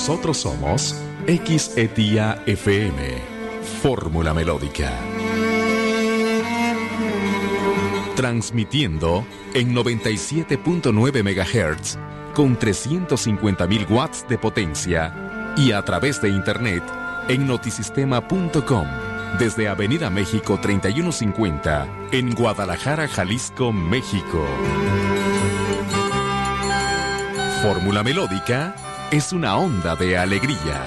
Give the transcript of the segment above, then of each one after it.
Nosotros somos XETIA FM, Fórmula Melódica. Transmitiendo en 97.9 MHz con 350.000 watts de potencia y a través de internet en notisistema.com desde Avenida México 3150 en Guadalajara, Jalisco, México. Fórmula Melódica es una onda de alegría.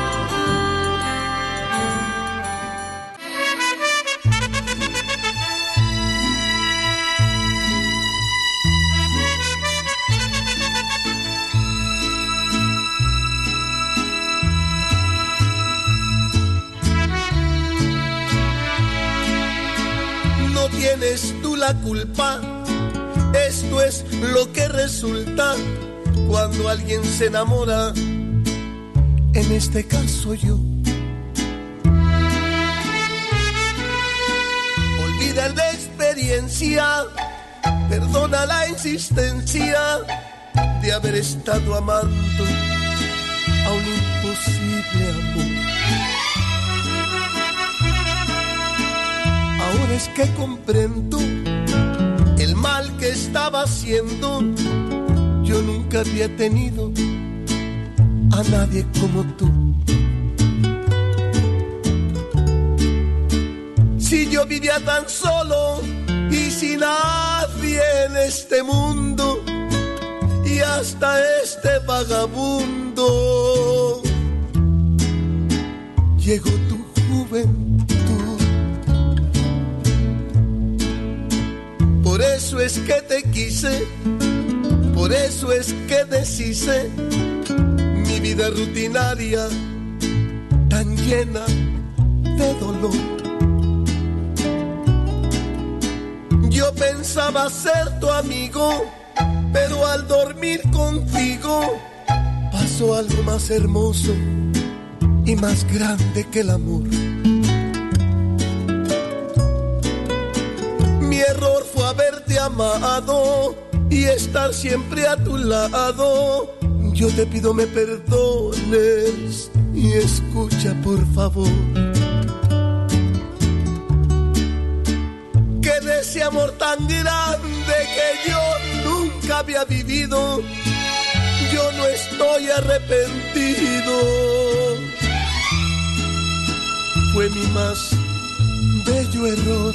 No tienes tú la culpa, esto es lo que resulta cuando alguien se enamora, en este caso yo. Olvida la experiencia, perdona la insistencia de haber estado amando a un imposible amor. Ahora es que comprendo el mal que estaba haciendo. Yo nunca había tenido a nadie como tú. Si yo vivía tan solo y sin nadie en este mundo, y hasta este vagabundo, llegó tu juventud. Por eso es que te quise, por eso es que deshice mi vida rutinaria, tan llena de dolor. Yo pensaba ser tu amigo, pero al dormir contigo pasó algo más hermoso y más grande que el amor. Mi error fue haberte amado y estar siempre a tu lado. Yo te pido me perdones y escucha por favor, que de ese amor tan grande que yo nunca había vivido, yo no estoy arrepentido. Fue mi más bello error.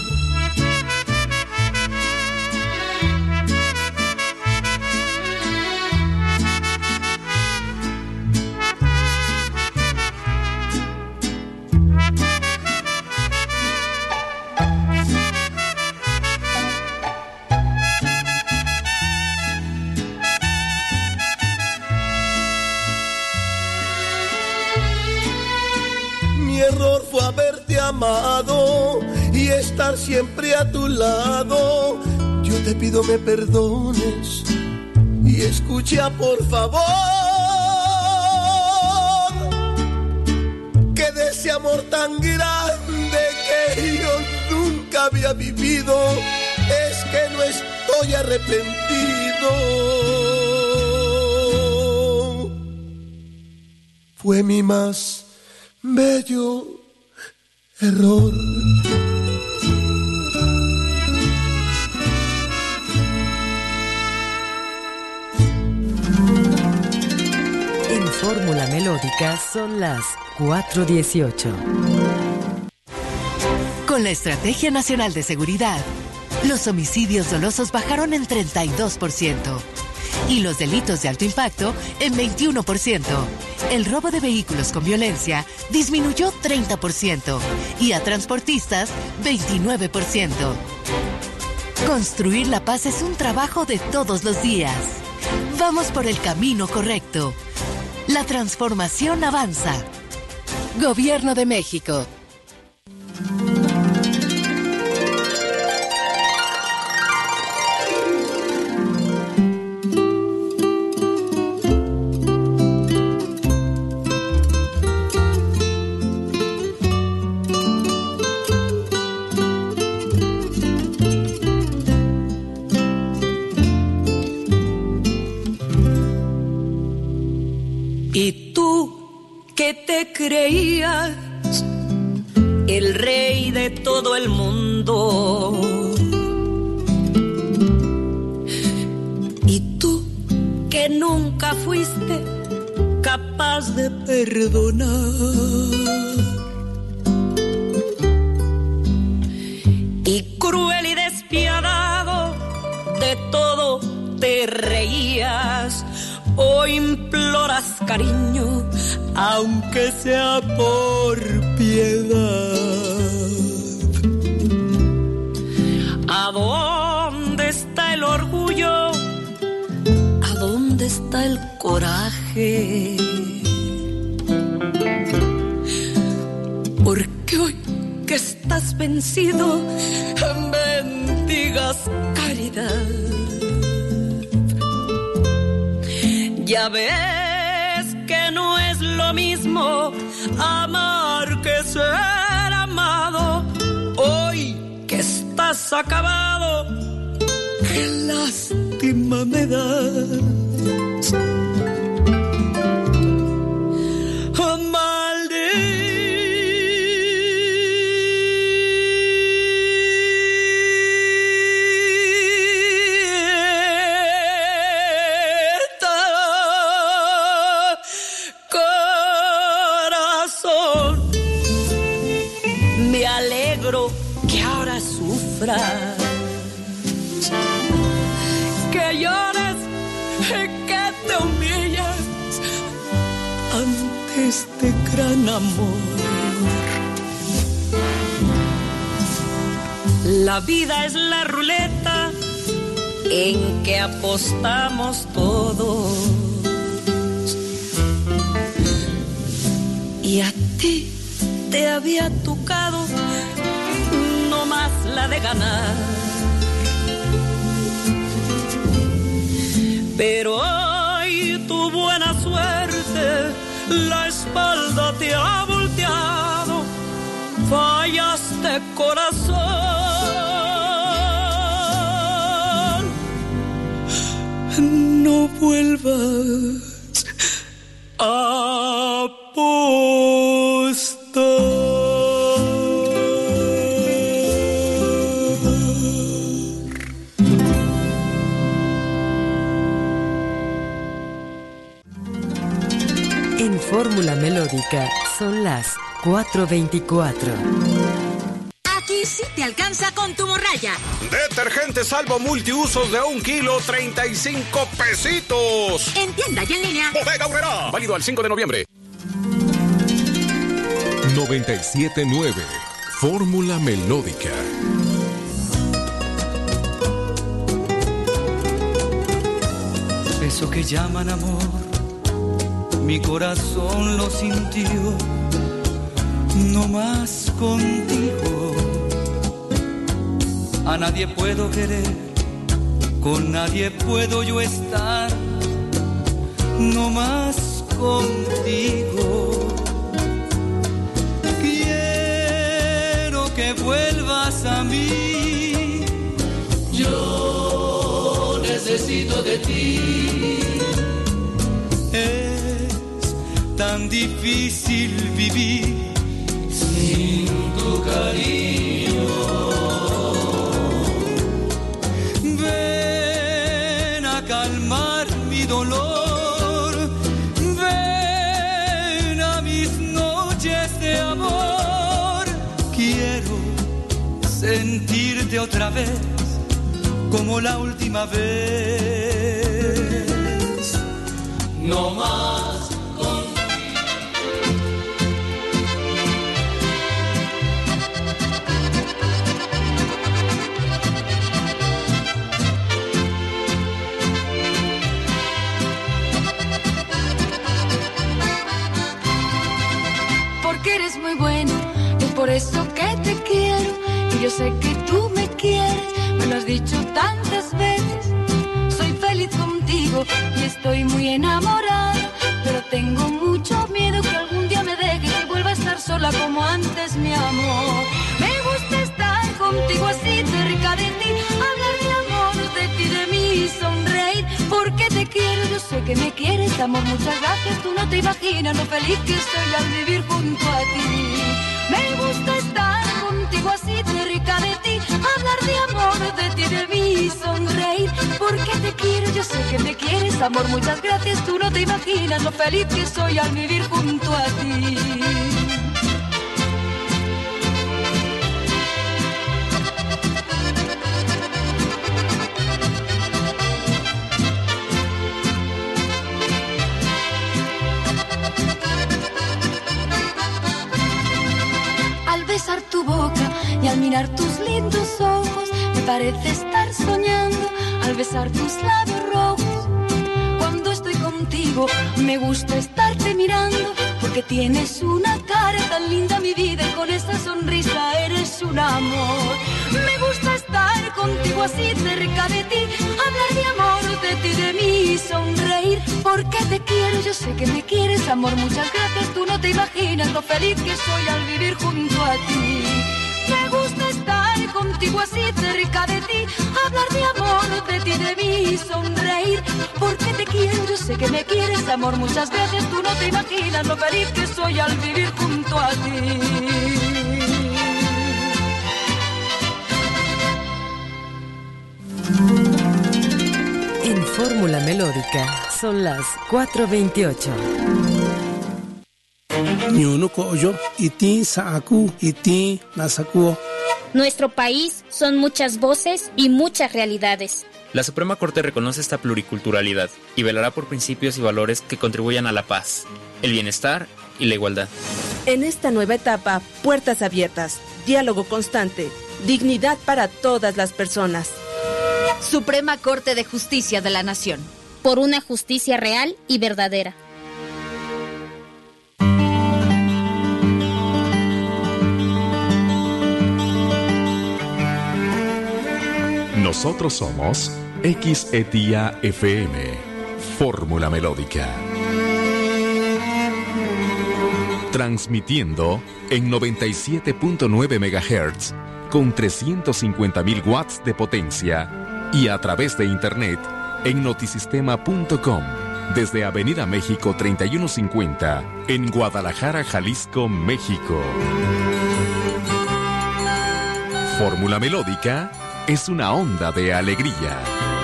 Haberte amado y estar siempre a tu lado. Yo te pido me perdones y escucha por favor, que de ese amor tan grande que yo nunca había vivido, es que no estoy arrepentido. Fue mi más bello error. En Fórmula Melódica son las 4:18. Con la Estrategia Nacional de Seguridad, los homicidios dolosos bajaron en 32% y los delitos de alto impacto en 21%. El robo de vehículos con violencia disminuyó 30% y a transportistas 29%. Construir la paz es un trabajo de todos los días. Vamos por el camino correcto. La transformación avanza. Gobierno de México. Y tú creías el rey de todo el mundo. Y tú que nunca fuiste capaz de perdonar. Y cruel y despiadado de todo te reías. Hoy imploras cariño, aunque sea por piedad. ¿A dónde está el orgullo? ¿A dónde está el coraje? Porque hoy que estás vencido, bendigas caridad. Ya ves que no es lo mismo amar que ser amado. Hoy que estás acabado, qué lástima me das. Oh, que llores y que te humillas ante este gran amor. La vida es la ruleta en que apostamos todos. Y a ti te había tocado no más la de ganar. Pero hoy tu buena suerte la espalda te ha volteado. Fallaste, corazón. No vuelvas a apostar. En Fórmula Melódica son las 4:24. Aquí sí te alcanza con tu morralla. Detergente Salvo multiusos de 1 kilo, 35 pesitos. En tienda y en línea. Bodega Aurrerá. Válido al 5 de noviembre. 97.9 Fórmula Melódica. Eso que llaman amor, mi corazón lo sintió, no más contigo. A nadie puedo querer, con nadie puedo yo estar, no más contigo. Quiero que vuelvas a mí, yo necesito de ti. Tan difícil vivir sin tu cariño. Ven a calmar mi dolor, ven a mis noches de amor. Quiero sentirte otra vez como la última vez. No más. Eres muy bueno, es por eso que te quiero. Y yo sé que tú me quieres, me lo has dicho tantas veces. Soy feliz contigo y estoy muy enamorada, pero tengo mucho miedo que algún día me dejes y vuelva a estar sola como antes, mi amor. Me gusta estar contigo así, cerca de ti, hablar de amor, de ti, de mí, sonreír, porque te quiero, yo sé que me quieres, amor, muchas gracias. Tú no te imaginas lo feliz que estoy al vivir junto a ti. Me gusta estar contigo así, cerca de ti, hablar de amor, de ti, de mí, sonreír, porque te quiero, yo sé que me quieres, amor, muchas gracias. Tú no te imaginas lo feliz que soy al vivir junto a ti. Al besar tu boca y al mirar tus lindos ojos, me parece estar soñando al besar tus labios rojos. Cuando estoy contigo me gusta estarte mirando, porque tienes una cara tan linda, mi vida, y con esa sonrisa eres un amor. Me gusta estar contigo así cerca de ti, hablar de amor, de ti, de mí, sonreír, porque te quiero, yo sé que me quieres, amor, muchas gracias. Tú no te imaginas lo feliz que soy al vivir junto a ti. Me gusta estar contigo así cerca de ti, hablar de amor, de ti, de mí, sonreír, porque te quiero, yo sé que me quieres, amor, muchas gracias. Tú no te imaginas lo feliz que soy al vivir junto a ti. En Fórmula Melódica son las 4:28. Nuestro país son muchas voces y muchas realidades. La Suprema Corte reconoce esta pluriculturalidad y velará por principios y valores que contribuyan a la paz, el bienestar y la igualdad. En esta nueva etapa, puertas abiertas, diálogo constante, dignidad para todas las personas. Suprema Corte de Justicia de la Nación. Por una justicia real y verdadera. Nosotros somos XETIA FM, Fórmula Melódica. Transmitiendo en 97.9 MHz con 350.000 watts de potencia y a través de internet en notisistema.com desde Avenida México 3150 en Guadalajara, Jalisco, México. Fórmula Melódica es una onda de alegría.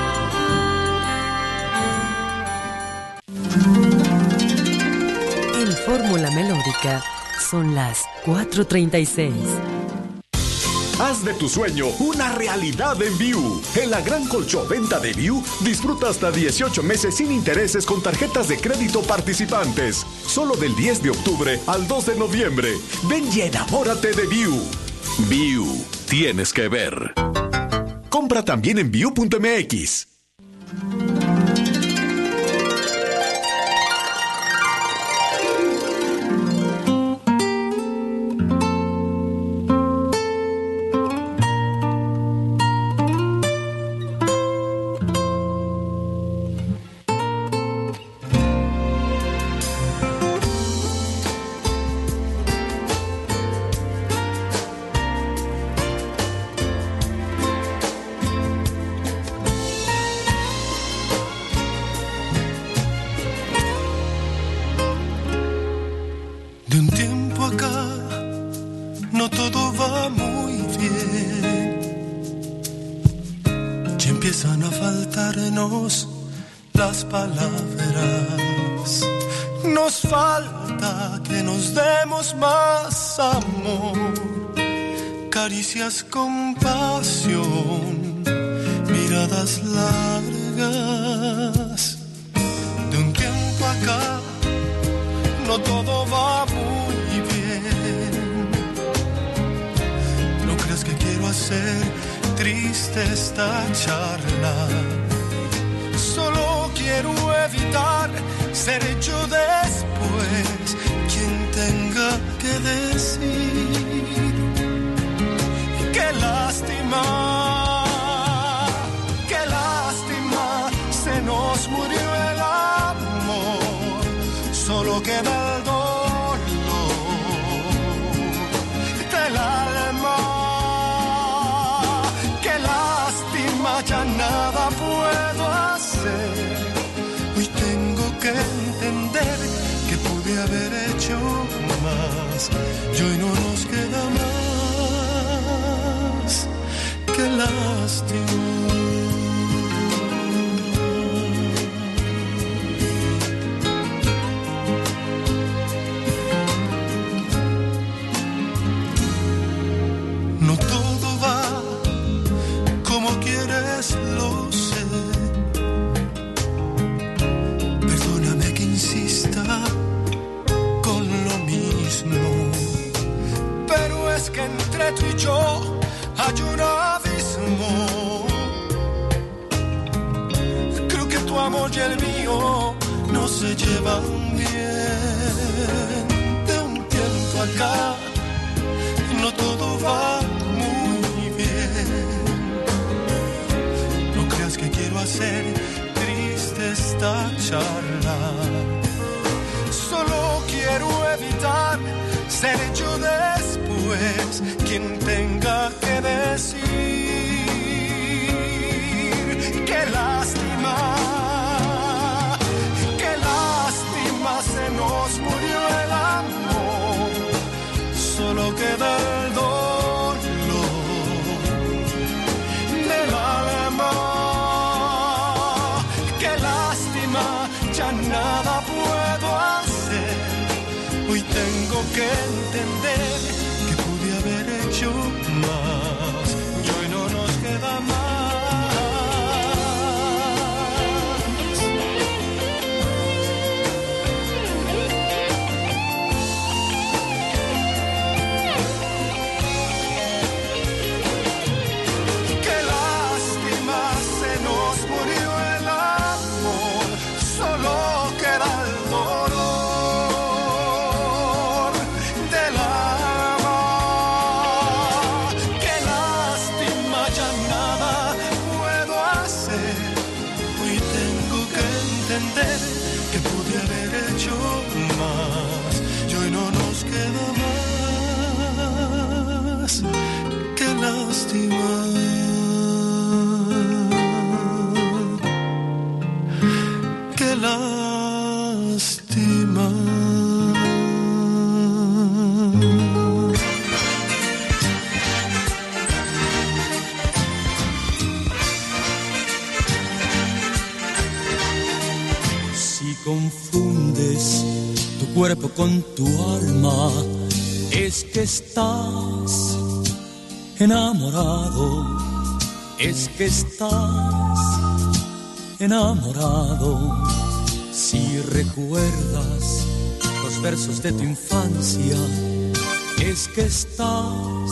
En Fórmula Melódica son las 4:36. Haz de tu sueño una realidad en Viu. En la gran colchoventa de Viu, disfruta hasta 18 meses sin intereses con tarjetas de crédito participantes. Solo del 10 de octubre al 2 de noviembre. Ven y enamórate de Viu. Viu, tienes que ver. Compra también en viu.mx. Las palabras, nos falta que nos demos más amor, caricias con pasión, miradas largas. De un tiempo acá no todo va muy bien. No creas que quiero hacer triste esta charla. Solo quiero evitar ser yo después quien tenga que decir qué lástima, se nos murió el amor, solo queda el dolor del alma. Qué lástima, ya nada puedo hacer. Hoy tengo lástima. No todo va como quieres, lo sé. Perdóname que insista con lo mismo, pero es que entre tú y yo hay un abismo. Creo que tu amor y el mío no se llevan bien. De un tiempo acá no todo va muy bien. No creas que quiero hacer triste esta charla. Solo quiero evitar ser yo después quien tenga que decir qué lástima se nos murió el amor, solo queda el dolor del alma. Qué lástima, ya nada puedo hacer. Hoy tengo que entender que pude haber hecho más y hoy no nos queda más. Que pude haber hecho más y hoy no nos queda más. Qué lástima. Qué lástima. Confundes tu cuerpo con tu alma, es que estás enamorado, es que estás enamorado. Si recuerdas los versos de tu infancia, es que estás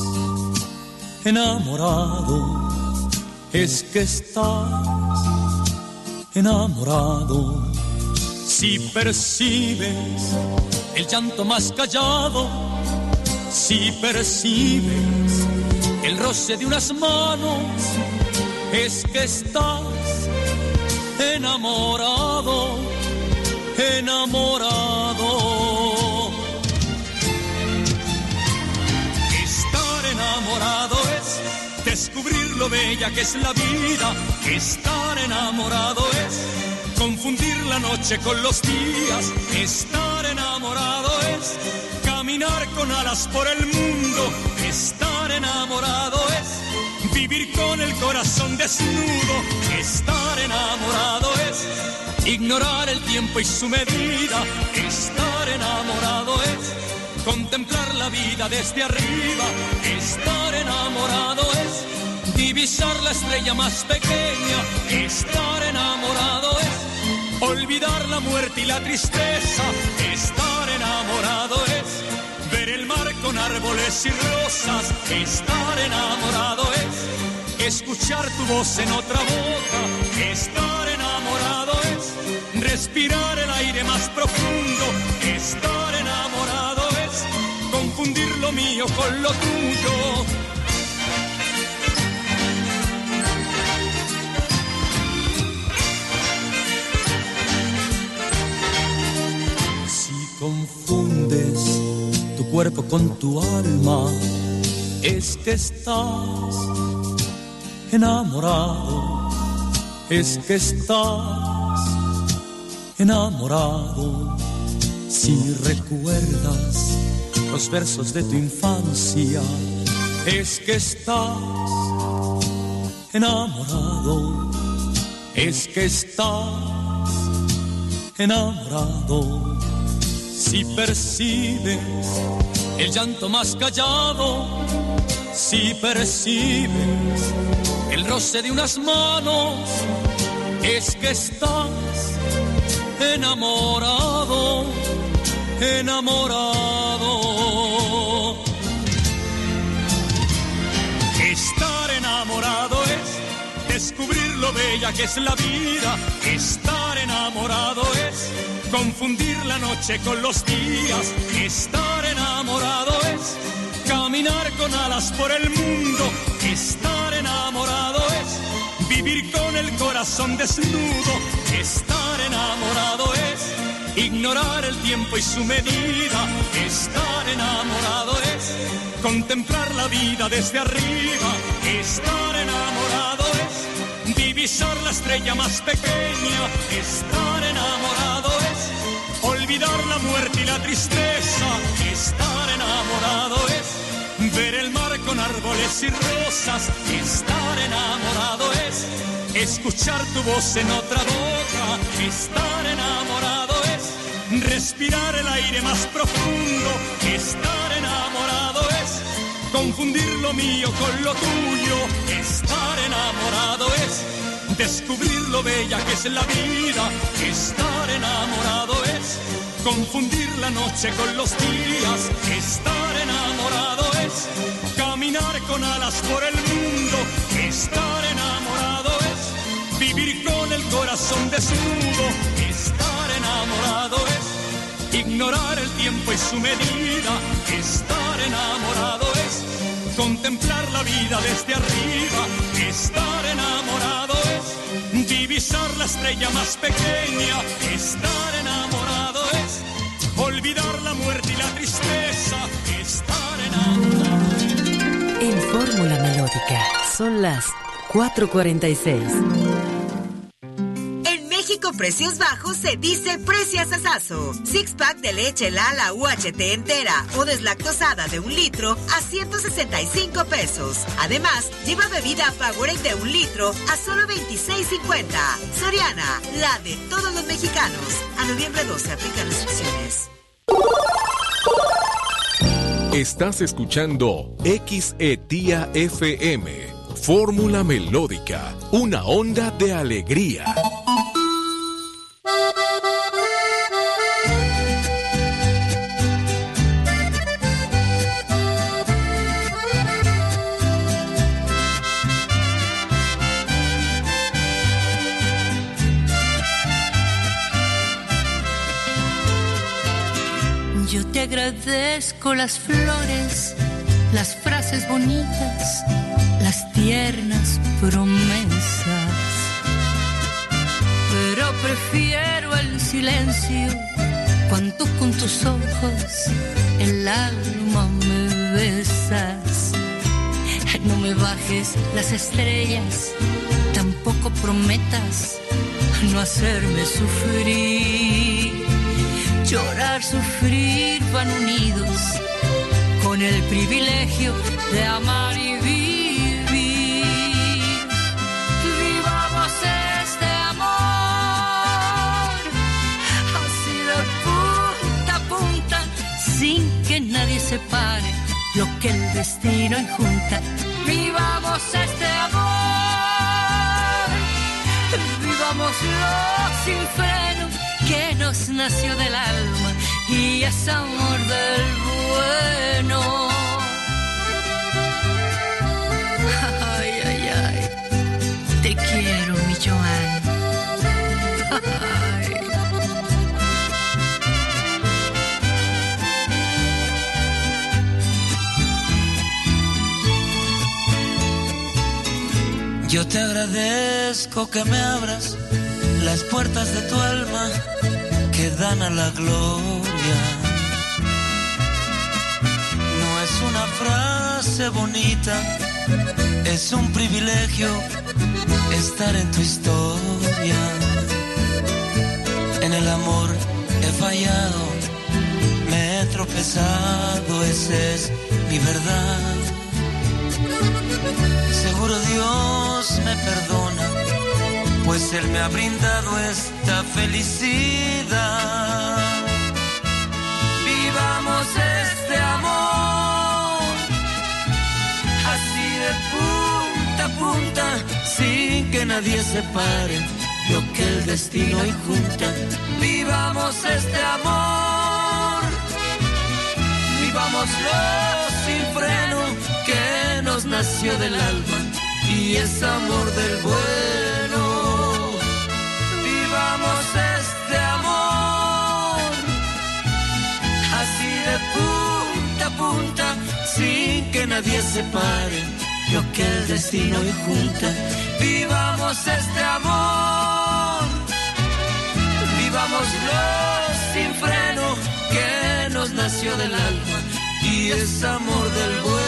enamorado, es que estás enamorado. Si percibes el llanto más callado, si percibes el roce de unas manos, es que estás enamorado, enamorado. Estar enamorado es descubrir lo bella que es la vida. Estar enamorado es confundir la noche con los días. Estar enamorado es caminar con alas por el mundo. Estar enamorado es vivir con el corazón desnudo. Estar enamorado es ignorar el tiempo y su medida. Estar enamorado es contemplar la vida desde arriba. Estar enamorado es divisar la estrella más pequeña. Estar enamorado es olvidar la muerte y la tristeza. Estar enamorado es ver el mar con árboles y rosas. Estar enamorado es escuchar tu voz en otra boca. Estar enamorado es respirar el aire más profundo. Estar enamorado es confundir lo mío con lo tuyo. Confundes tu cuerpo con tu alma, es que estás enamorado, es que estás enamorado. Si recuerdas los versos de tu infancia, es que estás enamorado, es que estás enamorado. Si percibes el llanto más callado, si percibes el roce de unas manos, es que estás enamorado, enamorado. Estar enamorado es descubrir lo bella que es la vida. Estar enamorado es confundir la noche con los días. Estar enamorado es caminar con alas por el mundo. Estar enamorado es vivir con el corazón desnudo. Estar enamorado es ignorar el tiempo y su medida. Estar enamorado es contemplar la vida desde arriba. Estar enamorado es divisar la estrella más pequeña. Estar enamorado es olvidar la muerte y la tristeza. Estar enamorado es ver el mar con árboles y rosas. Estar enamorado es escuchar tu voz en otra boca. Estar enamorado es respirar el aire más profundo. Estar enamorado es confundir lo mío con lo tuyo. Estar enamorado es descubrir lo bella que es la vida. Estar enamorado es confundir la noche con los días. Estar enamorado es caminar con alas por el mundo. Estar enamorado es vivir con el corazón desnudo. Estar enamorado es ignorar el tiempo y su medida. Estar enamorado es contemplar la vida desde arriba. Estar enamorado es divisar la estrella más pequeña. Estar enamorado es olvidar la muerte y la tristeza. Estar enamorado. En Fórmula Melódica son las 4:46. Precios bajos se dice preciazazazo. Six pack de leche Lala UHT entera o deslactosada de 1 litro a 165 pesos. Además, lleva bebida Powerade de 1 litro a solo 26.50. Soriana, la de todos los mexicanos. A noviembre 12 aplican restricciones. Estás escuchando XETIA FM, Fórmula Melódica, una onda de alegría. Yo te agradezco las flores, las frases bonitas, las tiernas promesas, pero prefiero el silencio cuando con tus ojos el alma me besas. No me bajes las estrellas, tampoco prometas no hacerme sufrir. Llorar, sufrir van unidos con el privilegio de amar y vivir. Vivamos este amor así de punta a punta, sin que nadie separe lo que el destino enjunta. Vivamos este amor, vivámoslo sin freno, que nos nació del alma y es amor del bueno. Ay, ay, ay, te quiero, mi Joan. Ay. Yo te agradezco que me abras las puertas de tu alma que dan a la gloria. No es una frase bonita, es un privilegio estar en tu historia. En el amor he fallado, me he tropezado, esa es mi verdad. Seguro Dios me perdona, pues Él me ha brindado esta felicidad. Vivamos este amor, así de punta a punta, sin que nadie separe lo que el destino hoy junta. Vivamos este amor, vivámoslo sin freno, que nos nació del alma y es amor del bueno. Vivamos este amor, así de punta a punta, sin que nadie separe lo que el destino hoy junta. Vivamos este amor, vivámoslo sin freno, que nos nació del alma y es amor del bueno.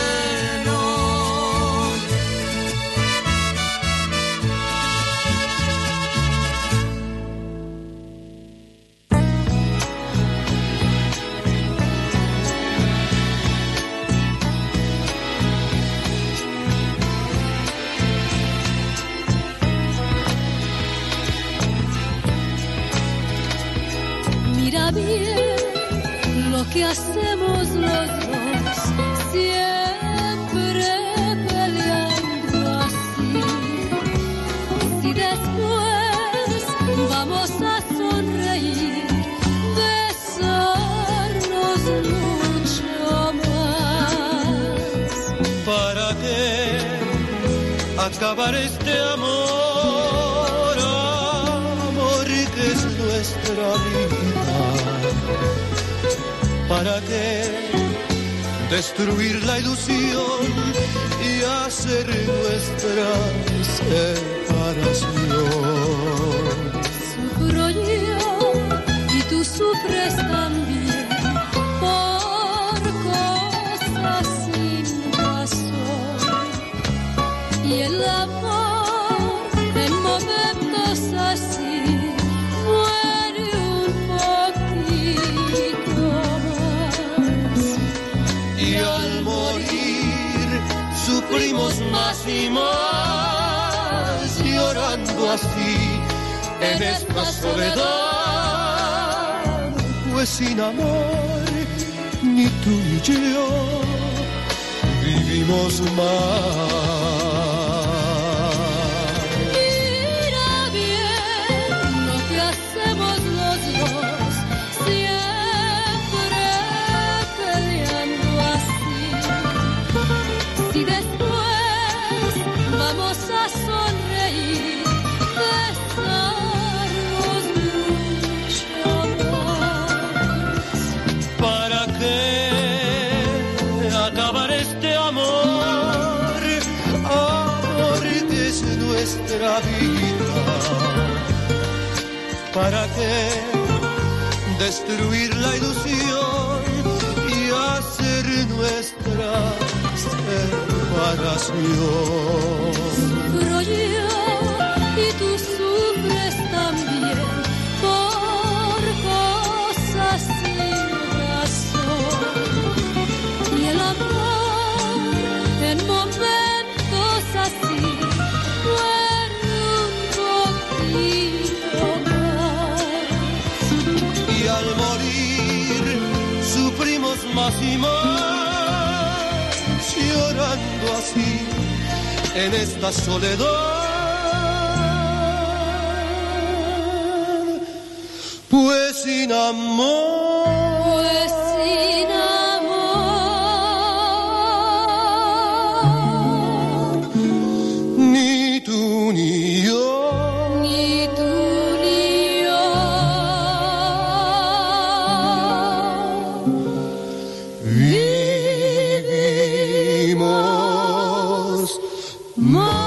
Mira bien lo que hacemos los dos, siempre peleando así. Si después vamos a sonreír, besarnos mucho más. ¿Para qué acabar este amor, amor que es nuestra vida? ¿Para qué destruir la ilusión y hacer nuestra separación? Sufro yo y tú sufres también por cosas sin razón. Y el amor en momentos así muere un poquito más. Y al morir sufrimos más y más, llorando así en esta soledad. Pues sin amor ni tú ni yo vivimos más. Mira bien lo que hacemos los dos, siempre peleando así. Si después vamos a sonreír, besarnos mucho más. ¿Para qué acabar este amor, amor que es nuestra vida? ¿Para qué destruir la ilusión y hacer nuestra separación? Sufro yo y tú sufres también por cosas sin razón. Y el amor en momentos así muere un poquito más. Y al morir sufrimos más y más, llorando así en esta soledad. Pues sin amor, pues sin amor, ni tú ni yo, ni tú ni yo vivimos más.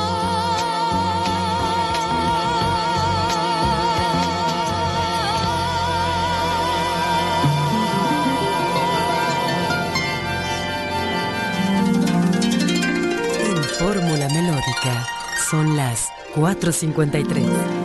En Fórmula Melódica son las 4:53.